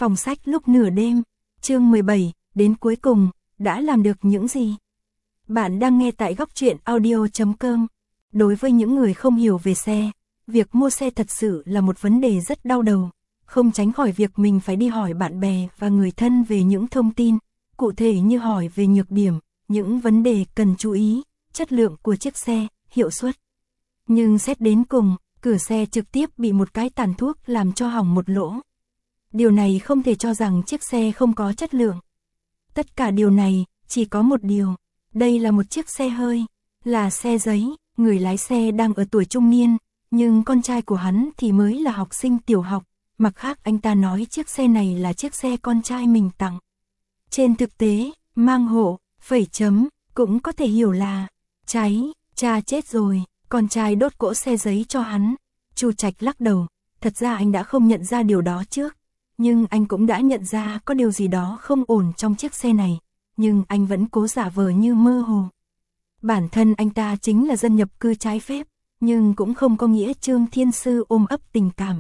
Phòng sách lúc nửa đêm, chương 17, đến cuối cùng, đã làm được những gì? Bạn đang nghe tại góc truyện audio.com. Đối với những người không hiểu về xe, việc mua xe thật sự là một vấn đề rất đau đầu, không tránh khỏi việc mình phải đi hỏi bạn bè và người thân về những thông tin, cụ thể như hỏi về nhược điểm, những vấn đề cần chú ý, chất lượng của chiếc xe, hiệu suất. Nhưng xét đến cùng, cửa xe trực tiếp bị một cái tàn thuốc làm cho hỏng một lỗ. Điều này không thể cho rằng chiếc xe không có chất lượng. Tất cả điều này, chỉ có một điều. Đây là một chiếc xe hơi, là xe giấy, người lái xe đang ở tuổi trung niên, nhưng con trai của hắn thì mới là học sinh tiểu học, mặt khác anh ta nói chiếc xe này là chiếc xe con trai mình tặng. Trên thực tế, mang hộ, phẩy chấm, cũng có thể hiểu là cháy, cha chết rồi, con trai đốt cỗ xe giấy cho hắn. Chu Trạch lắc đầu, thật ra anh đã không nhận ra điều đó trước, nhưng anh cũng đã nhận ra có điều gì đó không ổn trong chiếc xe này, nhưng anh vẫn cố giả vờ như mơ hồ. Bản thân anh ta chính là dân nhập cư trái phép, nhưng cũng không có nghĩa Trương Thiên Sư ôm ấp tình cảm.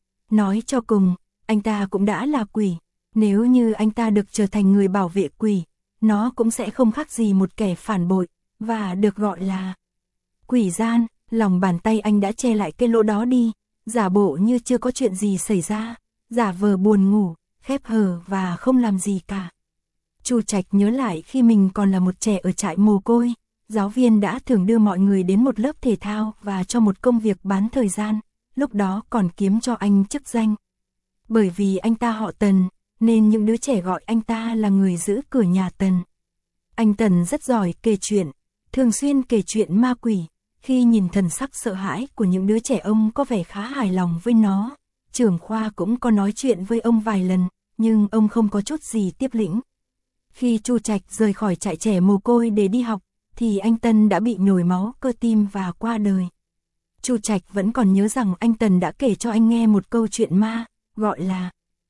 Nói cho cùng, anh ta cũng đã là quỷ, nếu như anh ta được trở thành người bảo vệ quỷ, nó cũng sẽ không khác gì một kẻ phản bội, và được gọi là quỷ gian. Lòng bàn tay anh đã che lại cái lỗ đó đi, giả bộ như chưa có chuyện gì xảy ra, giả vờ buồn ngủ, khép hờ và không làm gì cả. Chu Trạch nhớ lại khi mình còn là một trẻ ở trại mồ côi, giáo viên đã thường đưa mọi người đến một lớp thể thao và cho một công việc bán thời gian, lúc đó còn kiếm cho anh chức danh. Bởi vì anh ta họ Tần, nên những đứa trẻ gọi anh ta là người giữ cửa nhà Tần. Anh Tần rất giỏi kể chuyện, thường xuyên kể chuyện ma quỷ. Khi nhìn thần sắc sợ hãi của những đứa trẻ, ông có vẻ khá hài lòng với nó. Trưởng khoa cũng có nói chuyện với ông vài lần, nhưng ông không có chút gì tiếp lĩnh. Khi Chu Trạch rời khỏi trại trẻ mồ côi để đi học, thì anh Tân đã bị nhồi máu cơ tim và qua đời. Chu Trạch vẫn còn nhớ rằng anh Tần đã kể cho anh nghe một câu chuyện ma, gọi là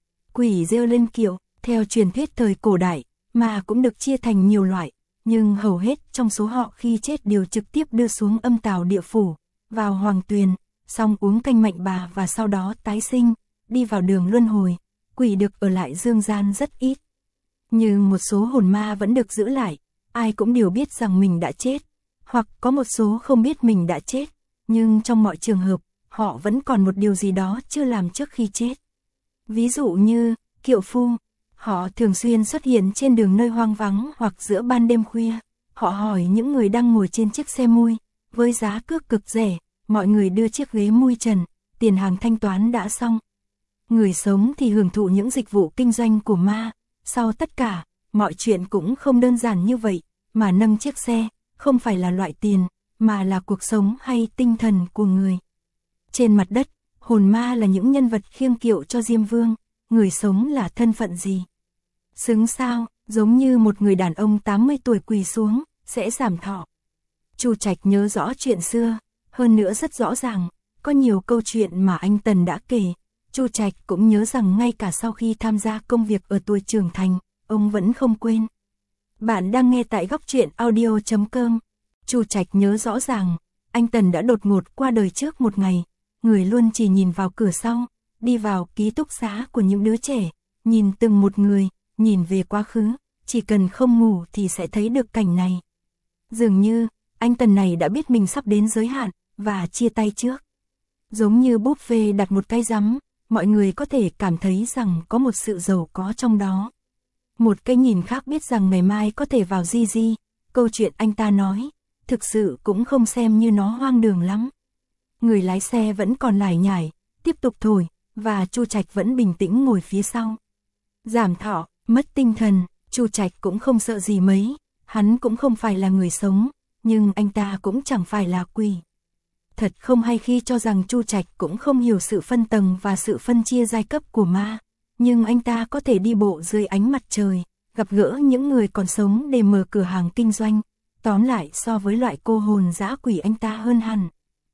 quỷ rêu lên kiệu. Theo truyền thuyết thời cổ đại, ma cũng được chia thành nhiều loại, nhưng hầu hết trong số họ khi chết đều trực tiếp đưa xuống âm tào địa phủ, vào hoàng tuyền, xong uống canh mạnh bà và sau đó tái sinh, đi vào đường luân hồi. Quỷ được ở lại dương gian rất ít. Nhưng một số hồn ma vẫn được giữ lại, ai cũng đều biết rằng mình đã chết, hoặc có một số không biết mình đã chết, nhưng trong mọi trường hợp, họ vẫn còn một điều gì đó chưa làm trước khi chết. Ví dụ như, kiệu phu, họ thường xuyên xuất hiện trên đường nơi hoang vắng hoặc giữa ban đêm khuya. Họ hỏi những người đang ngồi trên chiếc xe mui, với giá cước cực rẻ, mọi người đưa chiếc ghế mui trần, tiền hàng thanh toán đã xong. Người sống thì hưởng thụ những dịch vụ kinh doanh của ma. Sau tất cả, mọi chuyện cũng không đơn giản như vậy, mà nâng chiếc xe, không phải là loại tiền, mà là cuộc sống hay tinh thần của người. Trên mặt đất, hồn ma là những nhân vật khiêng kiệu cho Diêm Vương, người sống là thân phận gì? Xứng sao, giống như một người đàn ông 80 tuổi quỳ xuống, sẽ giảm thọ. Chu Trạch nhớ rõ chuyện xưa, hơn nữa rất rõ ràng, có nhiều câu chuyện mà anh Tần đã kể. Chu Trạch cũng nhớ rằng ngay cả sau khi tham gia công việc ở tuổi trưởng thành, ông vẫn không quên. Bạn đang nghe tại góc truyện audio.com. Chu Trạch nhớ rõ ràng, anh Tần đã đột ngột qua đời trước một ngày, người luôn chỉ nhìn vào cửa sau, đi vào ký túc xá của những đứa trẻ, nhìn từng một người, nhìn về quá khứ, chỉ cần không ngủ thì sẽ thấy được cảnh này. Dường như, anh Tần này đã biết mình sắp đến giới hạn, và chia tay trước. Giống như buffet đặt một cái rắm, mọi người có thể cảm thấy rằng có một sự giàu có trong đó. Một cái nhìn khác biết rằng ngày mai có thể vào di. Câu chuyện anh ta nói, thực sự cũng không xem như nó hoang đường lắm. Người lái xe vẫn còn lải nhải, tiếp tục thổi, và Chu Trạch vẫn bình tĩnh ngồi phía sau. Giảm thọ, mất tinh thần, Chu Trạch cũng không sợ gì mấy, hắn cũng không phải là người sống, nhưng anh ta cũng chẳng phải là quỷ. Thật không hay khi cho rằng Chu Trạch cũng không hiểu sự phân tầng và sự phân chia giai cấp của ma, nhưng anh ta có thể đi bộ dưới ánh mặt trời, gặp gỡ những người còn sống để mở cửa hàng kinh doanh, tóm lại so với loại cô hồn dã quỷ anh ta hơn hẳn.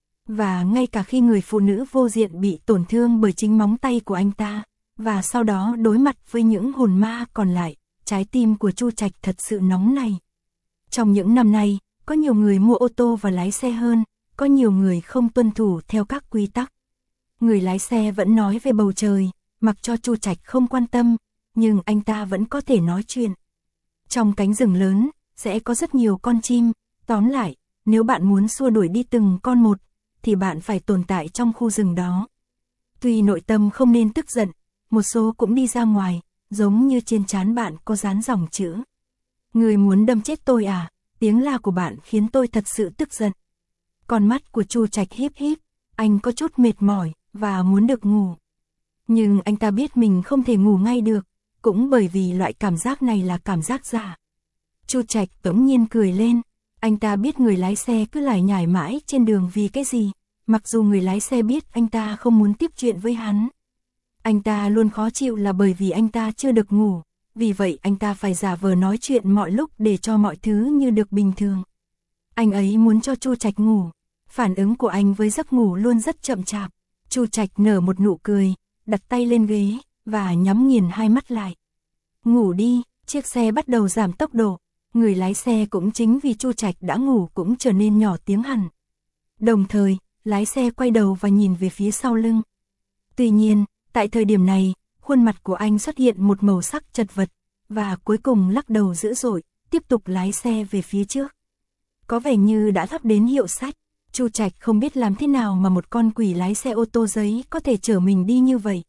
Và ngay cả khi người phụ nữ vô diện bị tổn thương bởi chính móng tay của anh ta, và sau đó đối mặt với những hồn ma còn lại, trái tim của Chu Trạch thật sự nóng này. Trong những năm nay, có nhiều người mua ô tô và lái xe hơn, có nhiều người không tuân thủ theo các quy tắc. Người lái xe vẫn nói về bầu trời, mặc cho Chu Trạch không quan tâm, nhưng anh ta vẫn có thể nói chuyện. Trong cánh rừng lớn, sẽ có rất nhiều con chim, tóm lại, nếu bạn muốn xua đuổi đi từng con một, thì bạn phải tồn tại trong khu rừng đó. Tuy nội tâm không nên tức giận, một số cũng đi ra ngoài, giống như trên trán bạn có dán dòng chữ. Người muốn đâm chết tôi à? Tiếng la của bạn khiến tôi thật sự tức giận. Con mắt của Chu Trạch híp híp, anh có chút mệt mỏi và muốn được ngủ. Nhưng anh ta biết mình không thể ngủ ngay được, cũng bởi vì loại cảm giác này là cảm giác giả. Chu Trạch bỗng nhiên cười lên, anh ta biết người lái xe cứ lải nhải mãi trên đường vì cái gì, mặc dù người lái xe biết anh ta không muốn tiếp chuyện với hắn. Anh ta luôn khó chịu là bởi vì anh ta chưa được ngủ, vì vậy anh ta phải giả vờ nói chuyện mọi lúc để cho mọi thứ như được bình thường. Anh ấy muốn cho Chu Trạch ngủ, phản ứng của anh với giấc ngủ luôn rất chậm chạp. Chu Trạch nở một nụ cười, đặt tay lên ghế và nhắm nghiền hai mắt lại. Ngủ đi, chiếc xe bắt đầu giảm tốc độ, người lái xe cũng chính vì Chu Trạch đã ngủ cũng trở nên nhỏ tiếng hẳn. Đồng thời, lái xe quay đầu và nhìn về phía sau lưng. Tuy nhiên, tại thời điểm này, khuôn mặt của anh xuất hiện một màu sắc chật vật, và cuối cùng lắc đầu dữ dội, tiếp tục lái xe về phía trước. Có vẻ như đã thắp đến hiệu sách, Chu Trạch không biết làm thế nào mà một con quỷ lái xe ô tô giấy có thể chở mình đi như vậy.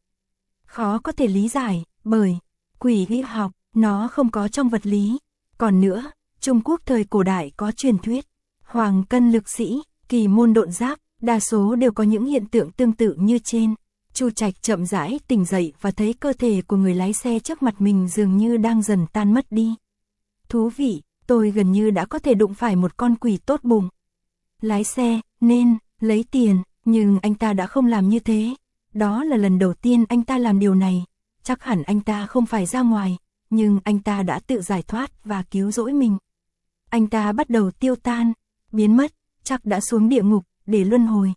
Khó có thể lý giải, bởi quỷ y học, nó không có trong vật lý. Còn nữa, Trung Quốc thời cổ đại có truyền thuyết, hoàng cân lực sĩ, kỳ môn độn giáp, đa số đều có những hiện tượng tương tự như trên. Chu Trạch chậm rãi tỉnh dậy và thấy cơ thể của người lái xe trước mặt mình dường như đang dần tan mất đi. Thú vị, tôi gần như đã có thể đụng phải một con quỷ tốt bụng. Lái xe, nên, lấy tiền, nhưng anh ta đã không làm như thế. Đó là lần đầu tiên anh ta làm điều này, chắc hẳn anh ta không phải ra ngoài, nhưng anh ta đã tự giải thoát và cứu rỗi mình. Anh ta bắt đầu tiêu tan, biến mất, chắc đã xuống địa ngục để luân hồi.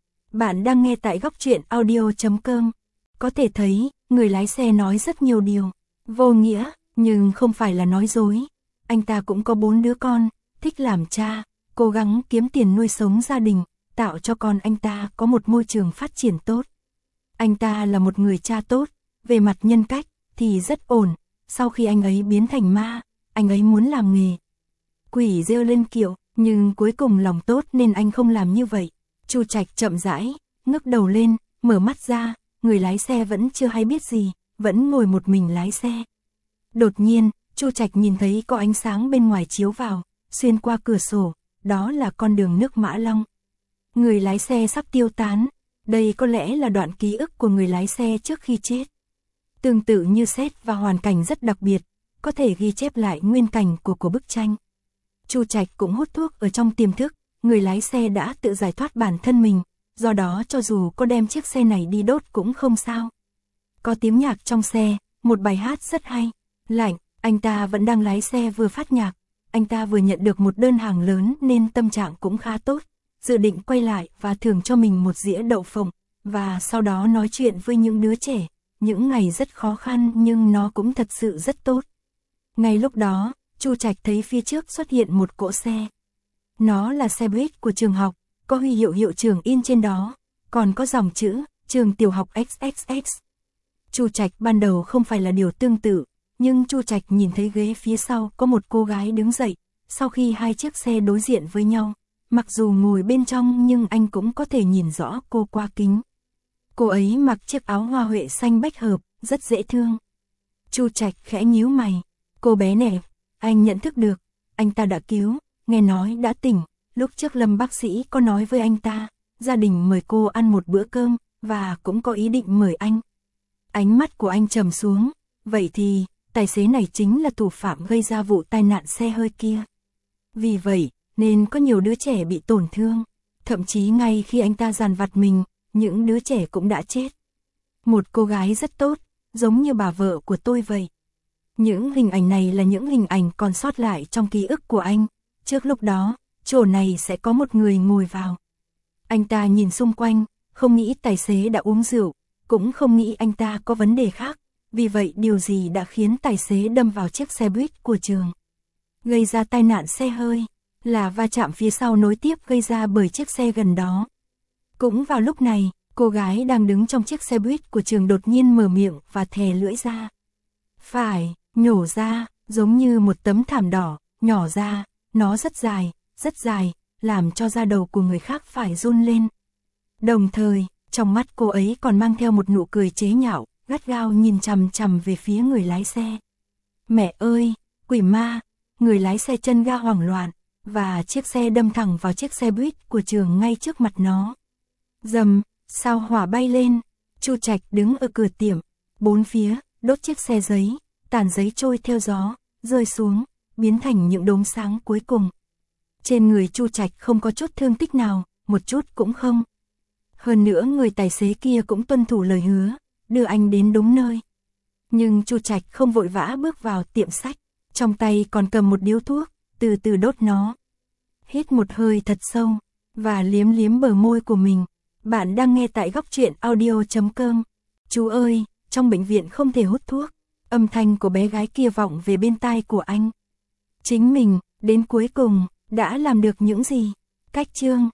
Bạn đang nghe tại góc truyện audio.com. Có thể thấy, người lái xe nói rất nhiều điều vô nghĩa, nhưng không phải là nói dối. Anh ta cũng có 4 đứa con, thích làm cha, cố gắng kiếm tiền nuôi sống gia đình, tạo cho con anh ta có một môi trường phát triển tốt. Anh ta là một người cha tốt, về mặt nhân cách thì rất ổn. Sau khi anh ấy biến thành ma, anh ấy muốn làm nghề quỷ rêu lên kiệu, nhưng cuối cùng lòng tốt nên anh không làm như vậy. Chu Trạch chậm rãi, ngước đầu lên, mở mắt ra, người lái xe vẫn chưa hay biết gì, vẫn ngồi một mình lái xe. Đột nhiên, Chu Trạch nhìn thấy có ánh sáng bên ngoài chiếu vào, xuyên qua cửa sổ, đó là con đường nước Mã Long. Người lái xe sắp tiêu tán, đây có lẽ là đoạn ký ức của người lái xe trước khi chết. Tương tự như set và hoàn cảnh rất đặc biệt, có thể ghi chép lại nguyên cảnh của bức tranh. Chu Trạch cũng hút thuốc ở trong tiềm thức, người lái xe đã tự giải thoát bản thân mình, do đó cho dù có đem chiếc xe này đi đốt cũng không sao. Có tiếng nhạc trong xe, một bài hát rất hay. Lạnh, anh ta vẫn đang lái xe vừa phát nhạc, anh ta vừa nhận được một đơn hàng lớn nên tâm trạng cũng khá tốt, dự định quay lại và thưởng cho mình một dĩa đậu phộng, và sau đó nói chuyện với những đứa trẻ. Những ngày rất khó khăn nhưng nó cũng thật sự rất tốt. Ngay lúc đó, Chu Trạch thấy phía trước xuất hiện một cỗ xe. Nó là xe buýt của trường học, có huy hiệu hiệu trưởng in trên đó, còn có dòng chữ, trường tiểu học XXX. Chu Trạch ban đầu không phải là điều tương tự, nhưng Chu Trạch nhìn thấy ghế phía sau có một cô gái đứng dậy, sau khi hai chiếc xe đối diện với nhau. Mặc dù ngồi bên trong nhưng anh cũng có thể nhìn rõ cô qua kính. Cô ấy mặc chiếc áo hoa huệ xanh bách hợp, rất dễ thương. Chu Trạch khẽ nhíu mày, cô bé này, anh nhận thức được, anh ta đã cứu, nghe nói đã tỉnh, lúc trước Lâm bác sĩ có nói với anh ta, gia đình mời cô ăn một bữa cơm, và cũng có ý định mời anh. Ánh mắt của anh trầm xuống, vậy thì, tài xế này chính là thủ phạm gây ra vụ tai nạn xe hơi kia. Vì vậy, nên có nhiều đứa trẻ bị tổn thương, thậm chí ngay khi anh ta dằn vặt mình, những đứa trẻ cũng đã chết. Một cô gái rất tốt, giống như bà vợ của tôi vậy. Những hình ảnh này là những hình ảnh còn sót lại trong ký ức của anh. Trước lúc đó, chỗ này sẽ có một người ngồi vào. Anh ta nhìn xung quanh, không nghĩ tài xế đã uống rượu, cũng không nghĩ anh ta có vấn đề khác. Vì vậy điều gì đã khiến tài xế đâm vào chiếc xe buýt của trường, gây ra tai nạn xe hơi, là va chạm phía sau nối tiếp gây ra bởi chiếc xe gần đó. Cũng vào lúc này, Cô gái đang đứng trong chiếc xe buýt của trường đột nhiên mở miệng và thè lưỡi ra. Phải, nhổ ra, giống như một tấm thảm đỏ, nhỏ ra, nó rất dài, làm cho da đầu của người khác phải run lên. Đồng thời, trong mắt cô ấy còn mang theo một nụ cười chế nhạo, gắt gao nhìn chằm chằm về phía người lái xe. Mẹ ơi, quỷ ma, người lái xe chân ga hoảng loạn, và chiếc xe đâm thẳng vào chiếc xe buýt của trường ngay trước mặt nó. Rầm, sao hỏa bay lên, Chu Trạch đứng ở cửa tiệm, bốn phía, đốt chiếc xe giấy, tàn giấy trôi theo gió, rơi xuống, biến thành những đốm sáng cuối cùng. Trên người Chu Trạch không có chút thương tích nào, một chút cũng không. Hơn nữa người tài xế kia cũng tuân thủ lời hứa, đưa anh đến đúng nơi. Nhưng Chu Trạch không vội vã bước vào tiệm sách, trong tay còn cầm một điếu thuốc, từ từ đốt nó. Hít một hơi thật sâu, và liếm liếm bờ môi của mình. Bạn đang nghe tại Góc Truyện Audio.com. Chú ơi, trong bệnh viện không thể hút thuốc. Âm thanh của bé gái kia vọng về bên tai của anh. Chính mình, đến cuối cùng, đã làm được những gì? Cách chương